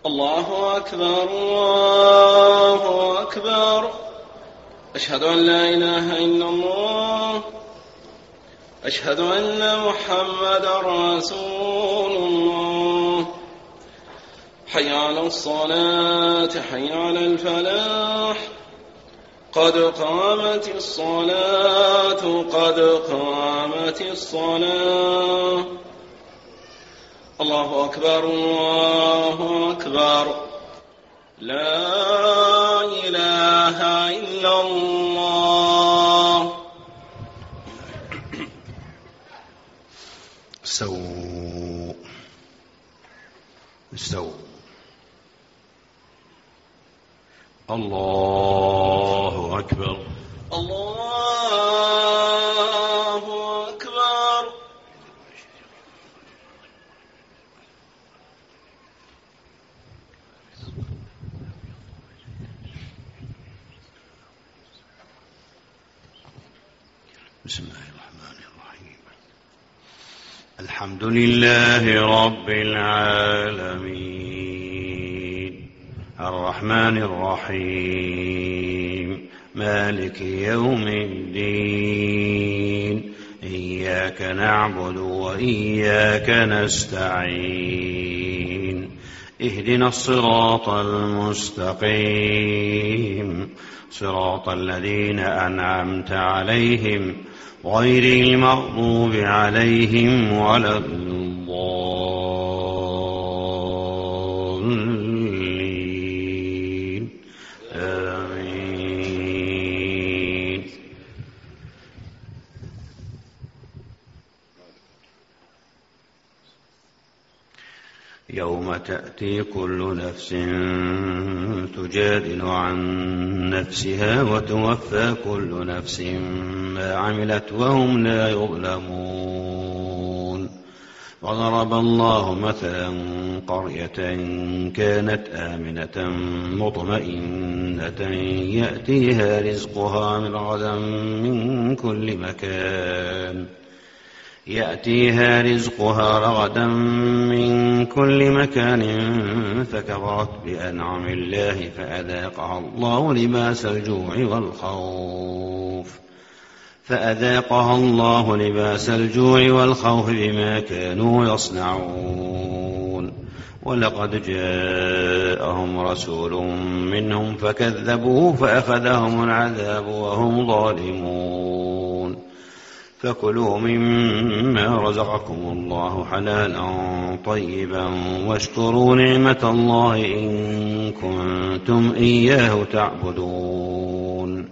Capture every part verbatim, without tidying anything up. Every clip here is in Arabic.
الله أكبر الله أكبر. أشهد أن لا إله إلا الله. أشهد أن محمدا رسول الله. حي على الصلاة حي على الفلاح. قد قامت الصلاة قد قامت الصلاة. الله أكبر الله أكبر. لا إله إلا الله. استووا استووا. الله أكبر الله أكبر. بسم الله الرحمن الرحيم. الحمد لله رب العالمين الرحمن الرحيم مالك يوم الدين. إياك نعبد وإياك نستعين. اهدنا الصراط المستقيم صراط الذين أنعمت عليهم غير المغضوب عليهم ولا الضالين. آمين. يوم تأتي كل نفس تجادل عن نفسها وتوفى كل نفس ما عملت وهم لا يظلمون. وضرب الله مثلا قرية كانت آمنة مطمئنة يأتيها رزقها من رغدا من كل مكان يأتيها رزقها رغدا من كل مكان فكفرت بأنعم الله فأذاقها الله لباس الجوع والخوف فأذاقها الله لباس الجوع والخوف بما كانوا يصنعون. ولقد جاءهم رسول منهم فكذبوه فأخذهم العذاب وهم ظالمون. فكلوا مما رزقكم الله حلالا طيبا واشكروا نعمة الله إن كنتم إياه تعبدون.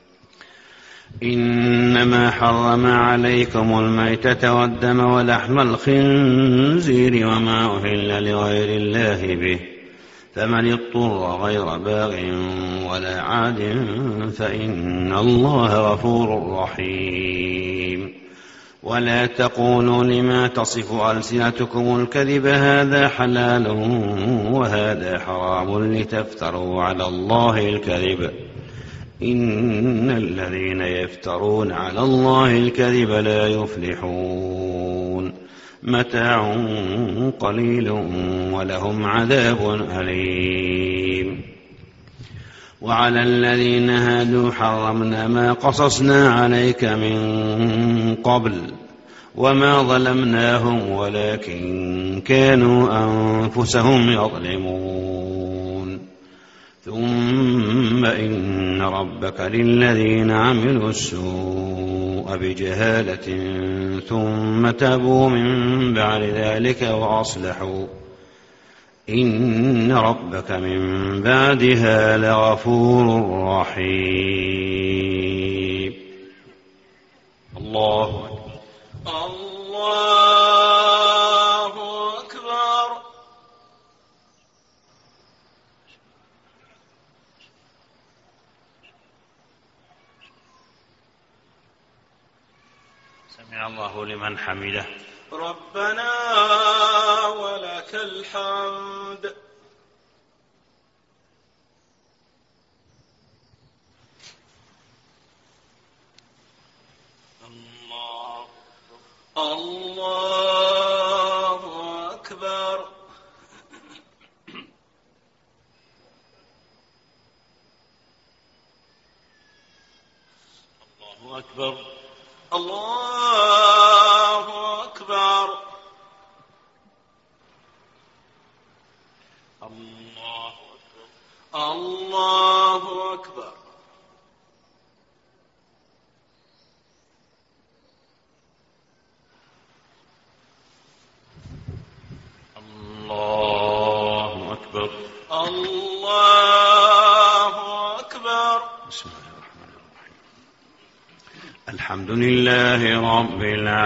إنما حرم عليكم الميتة والدم ولحم الخنزير وما أهل لغير الله به فمن اضطر غير باغ ولا عاد فإن الله غفور رحيم. ولا تقولوا لما تصف ألسنتكم الكذب هذا حلال وهذا حرام لتفتروا على الله الكذب إن الذين يفترون على الله الكذب لا يفلحون. متاع قليل ولهم عذاب أليم. وعلى الذين هادوا حرمنا ما قصصنا عليك من قبل وما ظلمناهم ولكن كانوا أنفسهم يظلمون. ثم إن ربك للذين عملوا السوء بجهالة ثم تابوا من بعد ذلك وأصلحوا إن ربك من بعدها لغفور رحيم. الله أكبر الله أكبر. سمع الله لمن حمده. ربنا ولك الحمد. الله الله أكبر. أكبر الله أكبر الله أكبر الله أكبر الله أكبر الله أكبر. بسم الله الرحمن الرحيم. الحمد لله رب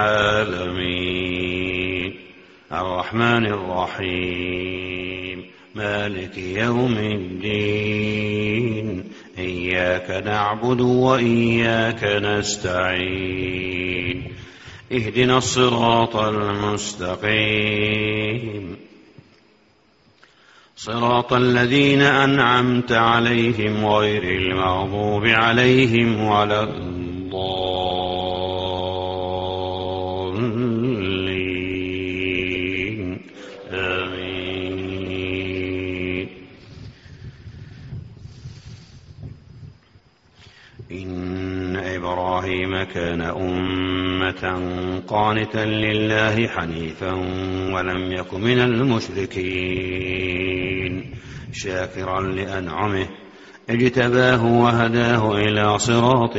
العالمين الرحمن الرحيم مالك يوم الدين إياك نعبد وإياك نستعين اهدنا الصراط المستقيم صراط الذين أنعمت عليهم غير المغضوب عليهم ولا الضالين آمين. إن إبراهيم كان أمة قانتا لله حنيفا ولم يك من المشركين شاكرا لأنعمه اجتباه وهداه إلى صراط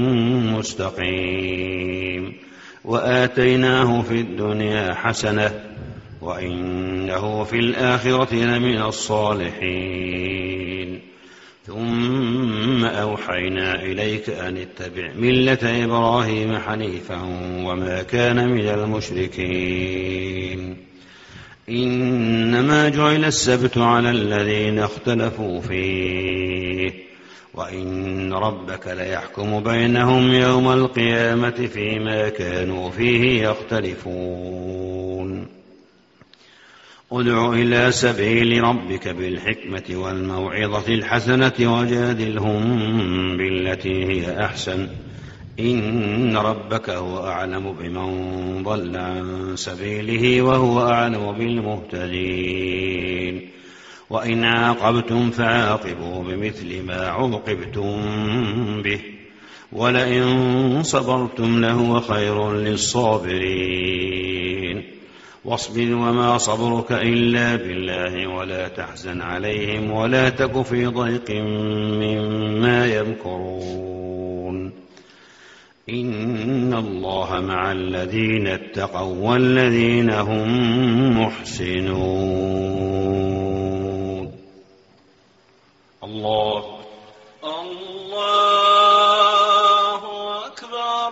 مستقيم وآتيناه في الدنيا حسنة وإنه في الآخرة لمن الصالحين ثم أوحينا إليك أن اتبع ملة إبراهيم حنيفا وما كان من المشركين إنما جعل السبت على الذين اختلفوا فيه وإن ربك ليحكم بينهم يوم القيامة فيما كانوا فيه يختلفون ادع إلى سبيل ربك بالحكمة والموعظة الحسنة وجادلهم بالتي هي أحسن إن ربك هو أعلم بمن ضل عن سبيله وهو أعلم بالمهتدين وإن عاقبتم فعاقبوا بمثل ما عوقبتم به ولئن صبرتم لهو خير للصابرين واصبر وما صبرك إلا بالله ولا تحزن عليهم ولا تك في ضيق مما يمكرون إن الله مع الذين اتقوا والذين هم محسنون. الله الله أكبر.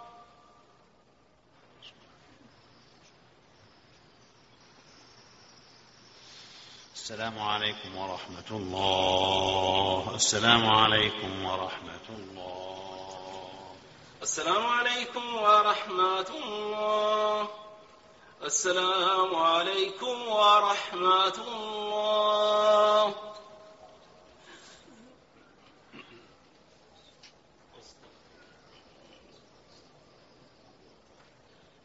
السلام عليكم ورحمة الله. السلام عليكم ورحمة الله. السلام عليكم ورحمة الله. السلام عليكم ورحمة الله.